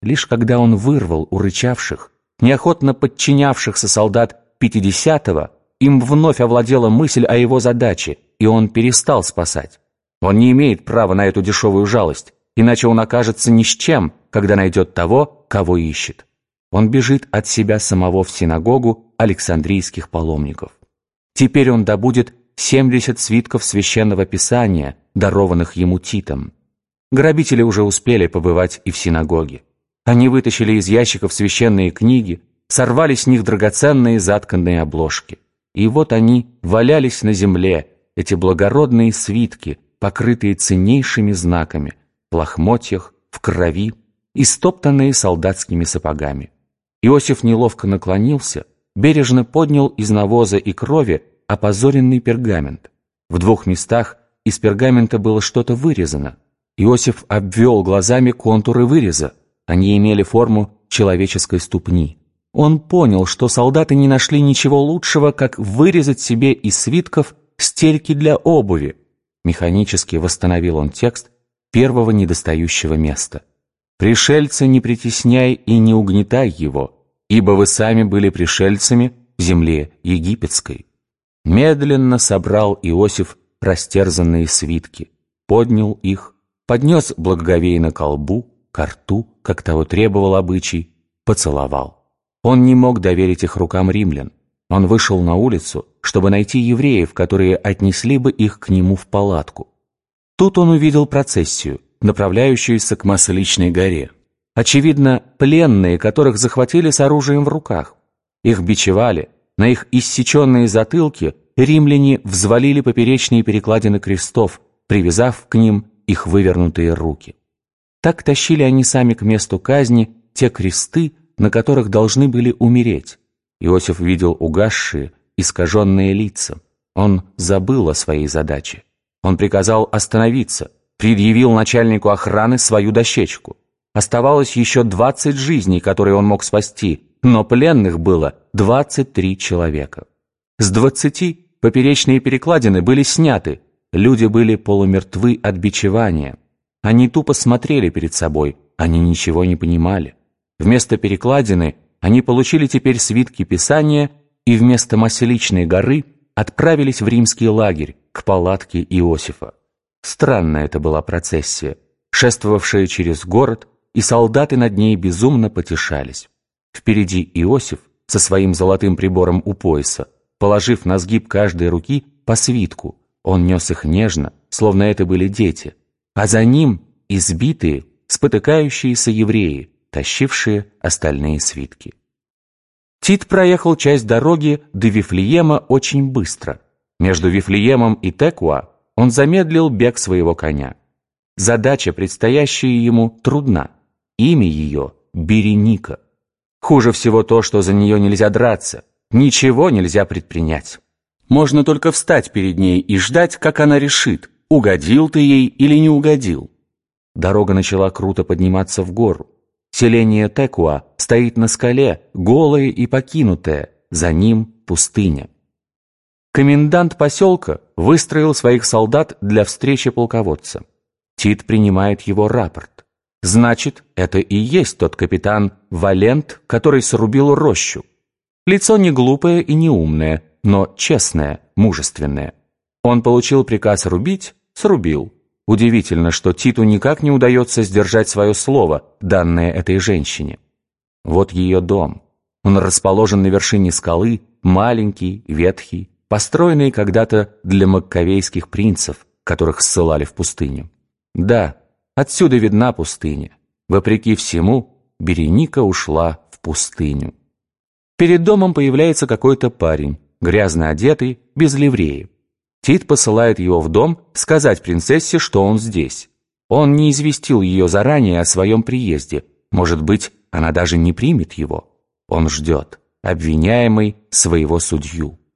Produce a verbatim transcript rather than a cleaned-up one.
Лишь когда он вырвал у рычавших, неохотно подчинявшихся солдат пятидесятого, им вновь овладела мысль о его задаче, и он перестал спасать. Он не имеет права на эту дешевую жалость, иначе он окажется ни с чем, когда найдет того, кого ищет. Он бежит от себя самого в синагогу Александрийских паломников. Теперь он добудет семьдесят свитков священного писания, дарованных ему Титом. Грабители уже успели побывать и в синагоге. Они вытащили из ящиков священные книги, сорвали с них драгоценные затканные обложки. И вот они валялись на земле, эти благородные свитки, покрытые ценнейшими знаками, в лохмотьях, в крови, истоптанные солдатскими сапогами. Иосиф неловко наклонился, бережно поднял из навоза и крови опозоренный пергамент. В двух местах из пергамента было что-то вырезано. Иосиф обвел глазами контуры выреза. Они имели форму человеческой ступни. Он понял, что солдаты не нашли ничего лучшего, как вырезать себе из свитков стельки для обуви. Механически восстановил он текст первого недостающего места. «Пришельца не притесняй и не угнетай его, ибо вы сами были пришельцами в земле египетской». Медленно собрал Иосиф растерзанные свитки, поднял их, поднес благоговейно ко лбу, ко рту, как того требовал обычай, поцеловал. Он не мог доверить их рукам римлян. Он вышел на улицу, чтобы найти евреев, которые отнесли бы их к нему в палатку. Тут он увидел процессию, направляющуюся к Масличной горе. Очевидно, пленные, которых захватили с оружием в руках. Их бичевали, на их иссеченные затылки римляне взвалили поперечные перекладины крестов, привязав к ним их вывернутые руки. Так тащили они сами к месту казни те кресты, на которых должны были умереть. Иосиф видел угасшие, искаженные лица. Он забыл о своей задаче. Он приказал остановиться, предъявил начальнику охраны свою дощечку. Оставалось еще двадцать жизней, которые он мог спасти, но пленных было двадцать три человека. С двадцати поперечные перекладины были сняты, люди были полумертвы от бичевания. Они тупо смотрели перед собой, они ничего не понимали. Вместо перекладины они получили теперь свитки Писания и вместо Масличной горы отправились в римский лагерь, к палатке Иосифа. Странная это была процессия, шествовавшая через город, и солдаты над ней безумно потешались. Впереди Иосиф со своим золотым прибором у пояса, положив на сгиб каждой руки по свитку, он нес их нежно, словно это были дети, а за ним избитые, спотыкающиеся евреи, тащившие остальные свитки. Тит проехал часть дороги до Вифлеема очень быстро. Между Вифлеемом и Текуа он замедлил бег своего коня. Задача, предстоящая ему, трудна. Имя ее — Береника. Хуже всего то, что за нее нельзя драться, ничего нельзя предпринять. Можно только встать перед ней и ждать, как она решит, угодил ты ей или не угодил. Дорога начала круто подниматься в гору. Селение Текуа стоит на скале, голое и покинутое, за ним пустыня. Комендант поселка выстроил своих солдат для встречи полководца. Тит принимает его рапорт. Значит, это и есть тот капитан Валент, который срубил рощу. Лицо не глупое и не умное, но честное, мужественное. Он получил приказ рубить, срубил. Удивительно, что Титу никак не удается сдержать свое слово, данное этой женщине. Вот ее дом. Он расположен на вершине скалы, маленький, ветхий, построенный когда-то для маккавейских принцев, которых ссылали в пустыню. Да, отсюда видна пустыня. Вопреки всему, Береника ушла в пустыню. Перед домом появляется какой-то парень, грязно одетый, без ливреи. Тит посылает его в дом сказать принцессе, что он здесь. Он не известил ее заранее о своем приезде. Может быть, она даже не примет его. Он ждет, обвиняемый, своего судью.